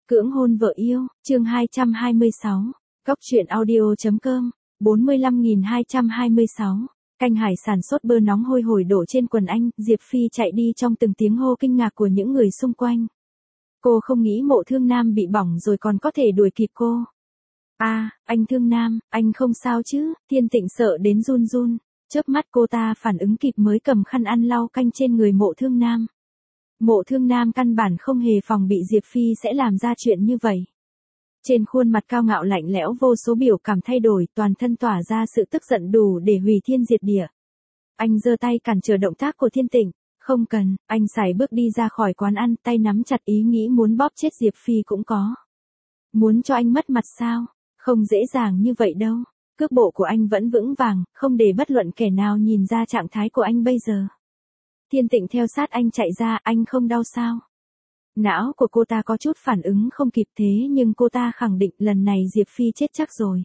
Cưỡng hôn vợ yêu, chương 226, Cóc truyện audio.com, 45.226, canh hải sản sốt bơ nóng hôi hổi đổ trên quần anh, Diệp Phi chạy đi trong từng tiếng hô kinh ngạc của những người xung quanh. Cô không nghĩ Mộ Thương Nam bị bỏng rồi còn có thể đuổi kịp cô. Anh Thương Nam, anh không sao chứ? Thiên Tịnh sợ đến run run, chớp mắt cô ta phản ứng kịp mới cầm khăn ăn lau canh trên người Mộ Thương Nam. Mộ Thương Nam căn bản không hề phòng bị Diệp Phi sẽ làm ra chuyện như vậy. Trên khuôn mặt cao ngạo lạnh lẽo vô số biểu cảm thay đổi, toàn thân tỏa ra sự tức giận đủ để hủy thiên diệt địa. Anh giơ tay cản trở động tác của Thiên Tịnh. Không cần, anh sải bước đi ra khỏi quán ăn, tay nắm chặt ý nghĩ muốn bóp chết Diệp Phi cũng có. Muốn cho anh mất mặt sao? Không dễ dàng như vậy đâu. Cước bộ của anh vẫn vững vàng, không để bất luận kẻ nào nhìn ra trạng thái của anh bây giờ. Thiên Tịnh theo sát anh chạy ra, anh không đau sao? Não của cô ta có chút phản ứng không kịp thế nhưng cô ta khẳng định lần này Diệp Phi chết chắc rồi.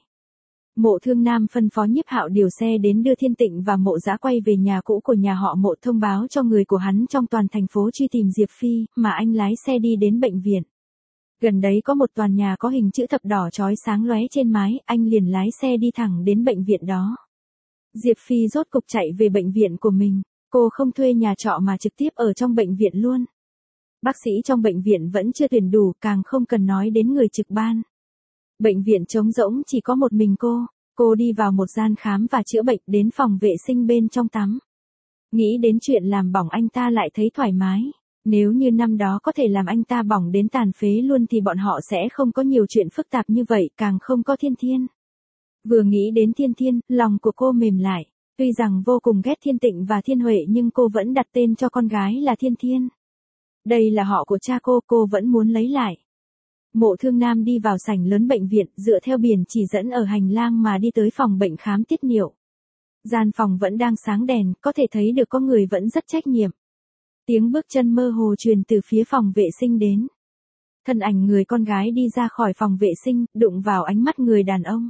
Mộ Thương Nam phân phó Nhiếp Hạo điều xe đến đưa Thiên Tịnh và Mộ Dã quay về nhà cũ của nhà họ Mộ, thông báo cho người của hắn trong toàn thành phố truy tìm Diệp Phi, mà anh lái xe đi đến bệnh viện. Gần đấy có một tòa nhà có hình chữ thập đỏ chói sáng lóe trên mái, anh liền lái xe đi thẳng đến bệnh viện đó. Diệp Phi rốt cục chạy về bệnh viện của mình, cô không thuê nhà trọ mà trực tiếp ở trong bệnh viện luôn. Bác sĩ trong bệnh viện vẫn chưa tuyển đủ, càng không cần nói đến người trực ban. Bệnh viện trống rỗng chỉ có một mình cô đi vào một gian khám và chữa bệnh, đến phòng vệ sinh bên trong tắm. Nghĩ đến chuyện làm bỏng anh ta lại thấy thoải mái. Nếu như năm đó có thể làm anh ta bỏng đến tàn phế luôn thì bọn họ sẽ không có nhiều chuyện phức tạp như vậy, càng không có Thiên Thiên. Vừa nghĩ đến Thiên Thiên, lòng của cô mềm lại. Tuy rằng vô cùng ghét Thiên Tịnh và Thiên Huệ nhưng cô vẫn đặt tên cho con gái là Thiên Thiên. Đây là họ của cha cô vẫn muốn lấy lại. Mộ Thương Nam đi vào sảnh lớn bệnh viện, dựa theo biển chỉ dẫn ở hành lang mà đi tới phòng bệnh khám tiết niệu. Gian phòng vẫn đang sáng đèn, có thể thấy được có người vẫn rất trách nhiệm. Tiếng bước chân mơ hồ truyền từ phía phòng vệ sinh đến. Thân ảnh người con gái đi ra khỏi phòng vệ sinh, đụng vào ánh mắt người đàn ông.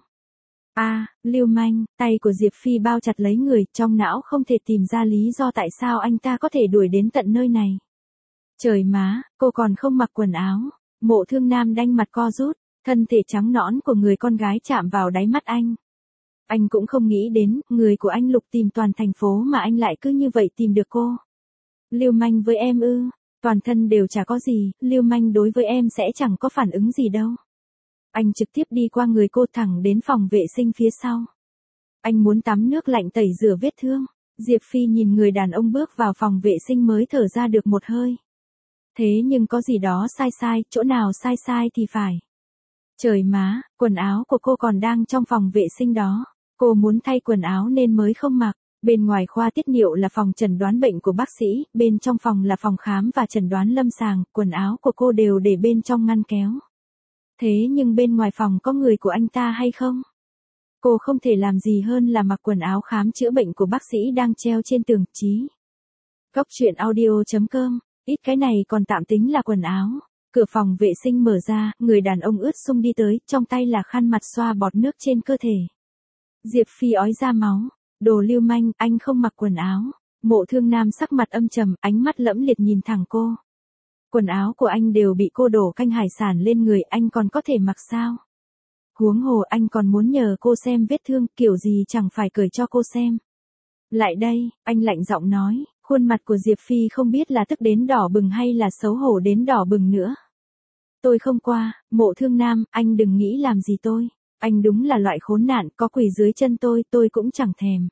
Lưu manh, tay của Diệp Phi bao chặt lấy người, trong não không thể tìm ra lý do tại sao anh ta có thể đuổi đến tận nơi này. Trời má, cô còn không mặc quần áo. Mộ Thương Nam đanh mặt co rút, thân thể trắng nõn của người con gái chạm vào đáy mắt anh. Anh cũng không nghĩ đến, người của anh lục tìm toàn thành phố mà anh lại cứ như vậy tìm được cô. Lưu manh với em ư? Toàn thân đều chả có gì, lưu manh đối với em sẽ chẳng có phản ứng gì đâu. Anh trực tiếp đi qua người cô thẳng đến phòng vệ sinh phía sau. Anh muốn tắm nước lạnh tẩy rửa vết thương. Diệp Phi nhìn người đàn ông bước vào phòng vệ sinh mới thở ra được một hơi. Thế nhưng có gì đó sai, chỗ nào sai thì phải. Trời má, quần áo của cô còn đang trong phòng vệ sinh đó. Cô muốn thay quần áo nên mới không mặc. Bên ngoài khoa tiết niệu là phòng chẩn đoán bệnh của bác sĩ, bên trong phòng là phòng khám và chẩn đoán lâm sàng, quần áo của cô đều để bên trong ngăn kéo. Thế nhưng bên ngoài phòng có người của anh ta hay không? Cô không thể làm gì hơn là mặc quần áo khám chữa bệnh của bác sĩ đang treo trên tường. Chí Cóc truyện audio.com, ít cái này còn tạm tính là quần áo. Cửa phòng vệ sinh mở ra, người đàn ông ướt sũng đi tới, trong tay là khăn mặt xoa bọt nước trên cơ thể. Diệp Phi ói ra máu. Đồ lưu manh, anh không mặc quần áo. Mộ Thương Nam sắc mặt âm trầm, ánh mắt lẫm liệt nhìn thẳng cô. Quần áo của anh đều bị cô đổ canh hải sản lên người, anh còn có thể mặc sao? Huống hồ anh còn muốn nhờ cô xem vết thương, kiểu gì chẳng phải cởi cho cô xem. Lại đây, anh lạnh giọng nói, khuôn mặt của Diệp Phi không biết là tức đến đỏ bừng hay là xấu hổ đến đỏ bừng nữa. Tôi không qua, Mộ Thương Nam, anh đừng nghĩ làm gì tôi. Anh đúng là loại khốn nạn, có quỳ dưới chân tôi cũng chẳng thèm.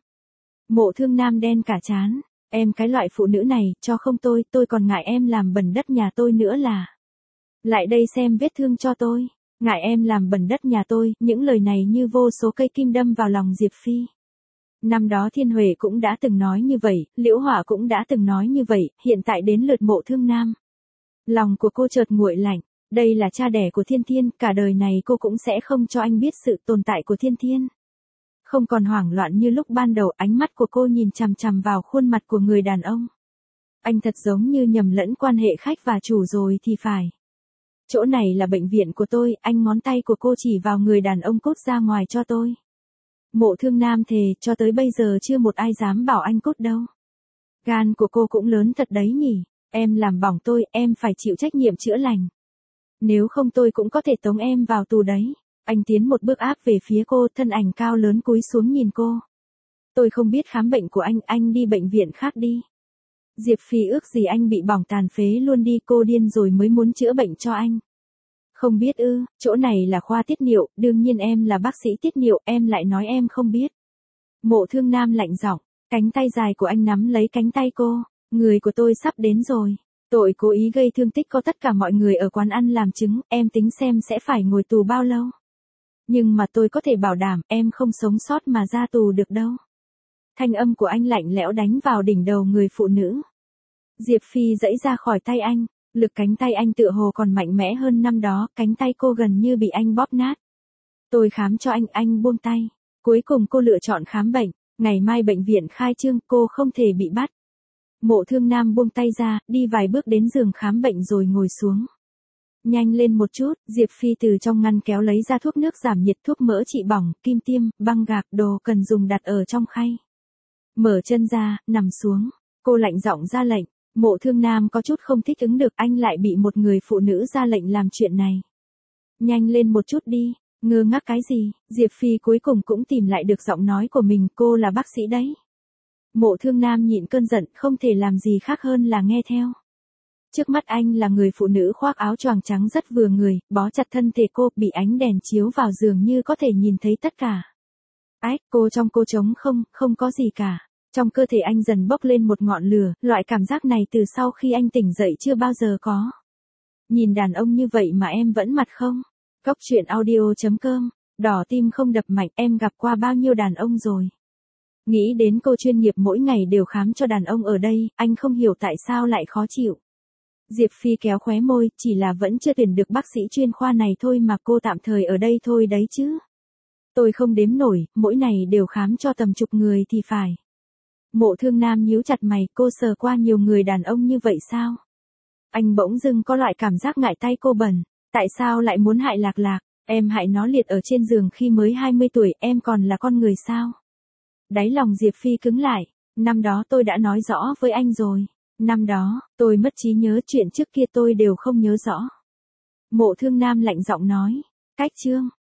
Mộ Thương Nam đen cả trán, em cái loại phụ nữ này, cho không tôi còn ngại em làm bẩn đất nhà tôi nữa là. Lại đây xem vết thương cho tôi, ngại em làm bẩn đất nhà tôi, những lời này như vô số cây kim đâm vào lòng Diệp Phi. Năm đó Thiên Huệ cũng đã từng nói như vậy, Liễu Hỏa cũng đã từng nói như vậy, hiện tại đến lượt Mộ Thương Nam. Lòng của cô chợt nguội lạnh. Đây là cha đẻ của Thiên Thiên, cả đời này cô cũng sẽ không cho anh biết sự tồn tại của Thiên Thiên. Không còn hoảng loạn như lúc ban đầu, ánh mắt của cô nhìn chằm chằm vào khuôn mặt của người đàn ông. Anh thật giống như nhầm lẫn quan hệ khách và chủ rồi thì phải. Chỗ này là bệnh viện của tôi, anh ngón tay của cô chỉ vào người đàn ông cút ra ngoài cho tôi. Mộ Thương Nam thề, cho tới bây giờ chưa một ai dám bảo anh cút đâu. Gan của cô cũng lớn thật đấy nhỉ, em làm bỏng tôi, em phải chịu trách nhiệm chữa lành. Nếu không tôi cũng có thể tống em vào tù đấy. Anh tiến một bước áp về phía cô, thân ảnh cao lớn cúi xuống nhìn cô. Tôi không biết khám bệnh của anh đi bệnh viện khác đi. Diệp Phi ước gì anh bị bỏng tàn phế luôn đi, cô điên rồi mới muốn chữa bệnh cho anh. Không biết ư, chỗ này là khoa tiết niệu, đương nhiên em là bác sĩ tiết niệu, em lại nói em không biết. Mộ Thương Nam lạnh giọng, cánh tay dài của anh nắm lấy cánh tay cô, người của tôi sắp đến rồi. Tội cố ý gây thương tích có tất cả mọi người ở quán ăn làm chứng, em tính xem sẽ phải ngồi tù bao lâu. Nhưng mà tôi có thể bảo đảm em không sống sót mà ra tù được đâu. Thanh âm của anh lạnh lẽo đánh vào đỉnh đầu người phụ nữ. Diệp Phi giãy ra khỏi tay anh, lực cánh tay anh tựa hồ còn mạnh mẽ hơn năm đó, cánh tay cô gần như bị anh bóp nát. Tôi khám cho anh buông tay. Cuối cùng cô lựa chọn khám bệnh, ngày mai bệnh viện khai trương, cô không thể bị bắt. Mộ Thương Nam buông tay ra, đi vài bước đến giường khám bệnh rồi ngồi xuống. Nhanh lên một chút, Diệp Phi từ trong ngăn kéo lấy ra thuốc nước giảm nhiệt, thuốc mỡ trị bỏng, kim tiêm, băng gạc, đồ cần dùng đặt ở trong khay. Mở chân ra, nằm xuống, cô lạnh giọng ra lệnh. Mộ Thương Nam có chút không thích ứng được, anh lại bị một người phụ nữ ra lệnh làm chuyện này. Nhanh lên một chút đi, ngơ ngác cái gì, Diệp Phi cuối cùng cũng tìm lại được giọng nói của mình, cô là bác sĩ đấy. Mộ Thương Nam nhịn cơn giận, không thể làm gì khác hơn là nghe theo. Trước mắt anh là người phụ nữ khoác áo choàng trắng rất vừa người, bó chặt thân thể cô, bị ánh đèn chiếu vào giường như có thể nhìn thấy tất cả. Ách, trong cô trống không có gì cả. Trong cơ thể anh dần bốc lên một ngọn lửa, loại cảm giác này từ sau khi anh tỉnh dậy chưa bao giờ có. Nhìn đàn ông như vậy mà em vẫn mặt không? Góc truyện audio.com, đỏ tim không đập mạnh, em gặp qua bao nhiêu đàn ông rồi. Nghĩ đến cô chuyên nghiệp mỗi ngày đều khám cho đàn ông ở đây, anh không hiểu tại sao lại khó chịu. Diệp Phi kéo khóe môi, chỉ là vẫn chưa tuyển được bác sĩ chuyên khoa này thôi mà cô tạm thời ở đây thôi đấy chứ. Tôi không đếm nổi, mỗi ngày đều khám cho tầm chục người thì phải. Mộ Thương Nam nhíu chặt mày, cô sờ qua nhiều người đàn ông như vậy sao? Anh bỗng dưng có loại cảm giác ngại tay cô bẩn, tại sao lại muốn hại Lạc Lạc, em hại nó liệt ở trên giường khi mới 20 tuổi, em còn là con người sao? Đáy lòng Diệp Phi cứng lại, năm đó tôi đã nói rõ với anh rồi, năm đó, tôi mất trí nhớ, chuyện trước kia tôi đều không nhớ rõ. Mộ Thương Nam lạnh giọng nói, cách chương.